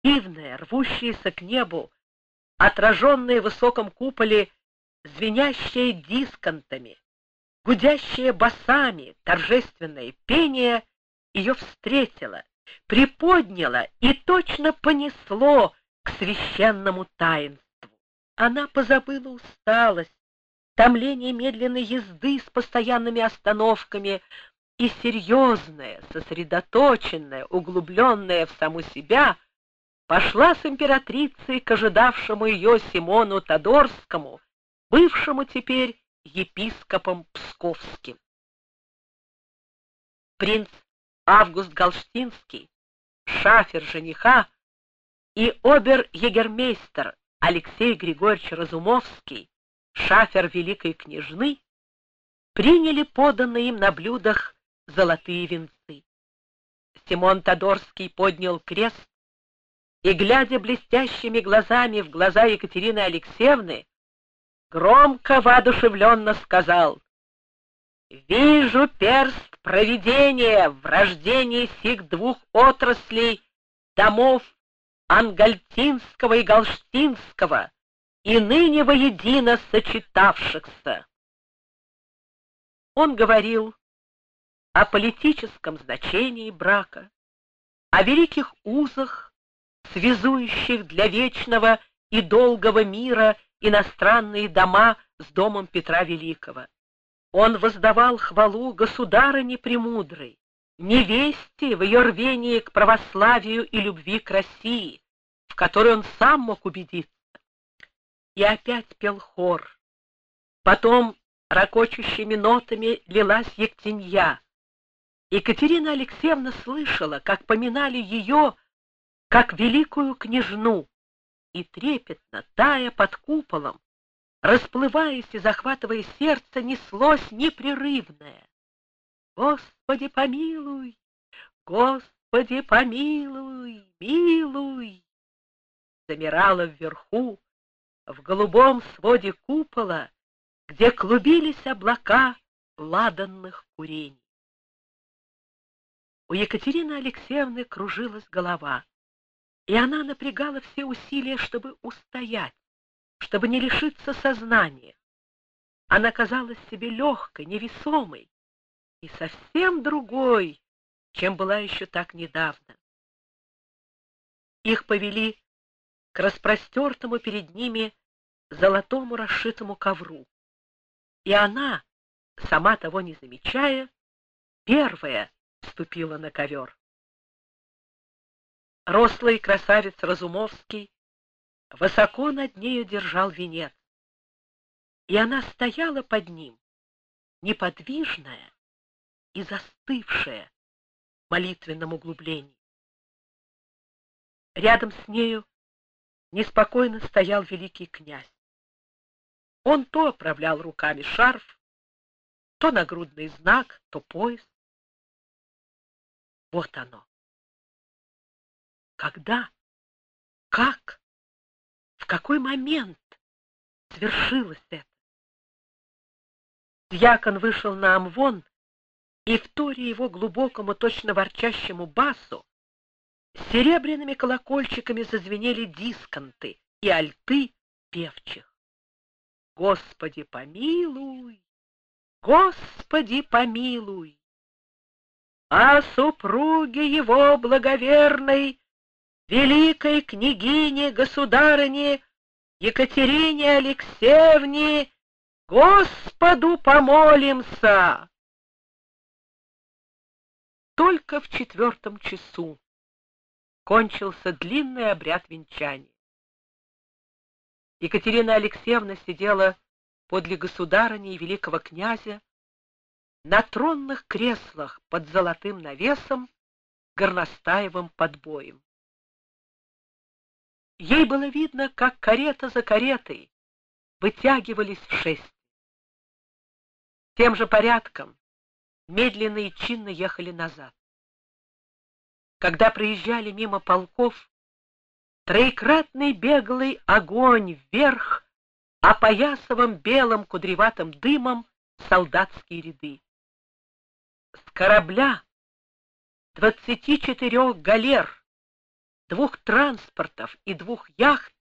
дивное, рвущееся к небу, отраженное в высоком куполе, звенящее дисконтами, гудящее басами, торжественное пение ее встретило, приподняло и точно понесло к священному таинству. Она позабыла усталость, томление медленной езды с постоянными остановками и серьезная, сосредоточенная, углубленная в саму себя, пошла с императрицей к ожидавшему ее Симону Тодорскому, бывшему теперь епископом Псковским. Принц Август Галштинский, шафер жениха, и обер-егермейстер Алексей Григорьевич Разумовский, шафер великой княжны, приняли поданные им на блюдах золотые венцы. Симон Тодорский поднял крест и, глядя блестящими глазами в глаза Екатерины Алексеевны, громко, воодушевленно сказал: «Вижу перст провидения в рождении сих двух отраслей домов Ангальтинского и Галштинского, и ныне воедино сочетавшихся». Он говорил о политическом значении брака, о великих узах, связующих для вечного и долгого мира иностранные дома с домом Петра Великого. Он воздавал хвалу государыне премудрой, невесте в ее рвении к православию и любви к России, в которой он сам мог убедиться. И опять пел хор. Потом ракочущими нотами лилась Ектенья. Екатерина Алексеевна слышала, как поминали ее, как великую княжну, и трепетно, тая под куполом, расплываясь и захватывая сердце, неслось непрерывное: «Господи, помилуй! Господи, помилуй! Милуй!» Замирала вверху, в голубом своде купола, где клубились облака ладанных курений. У Екатерины Алексеевны кружилась голова, и она напрягала все усилия, чтобы устоять, чтобы не лишиться сознания. Она казалась себе легкой, невесомой и совсем другой, чем была еще так недавно. Их повели к распростертому перед ними золотому расшитому ковру, и она, сама того не замечая, первая ступила на ковер. Рослый красавец Разумовский высоко над нею держал венец, и она стояла под ним, неподвижная и застывшая в молитвенном углублении. Рядом с нею неспокойно стоял великий князь. Он то оправлял руками шарф, то нагрудный знак, то пояс. Вот оно. Когда? Как? В какой момент свершилось это? Дьякон вышел на амвон, и, вторя его глубокому, точно ворчащему басу, серебряными колокольчиками зазвенели дисконты и альты певчих. «Господи, помилуй! Господи, помилуй! О супруге его благоверной, великой княгине, государыне Екатерине Алексеевне, Господу помолимся!» Только в 4 часу кончился длинный обряд венчания. Екатерина Алексеевна сидела подле государыни и великого князя на тронных креслах под золотым навесом, горностаевым подбоем. Ей было видно, как карета за каретой вытягивались в шествие. Тем же порядком медленно и чинно ехали назад. Когда проезжали мимо полков, троекратный беглый огонь вверх опоясовым белым кудреватым дымом солдатские ряды. С корабля 24 галер 2 транспортов и 2 яхт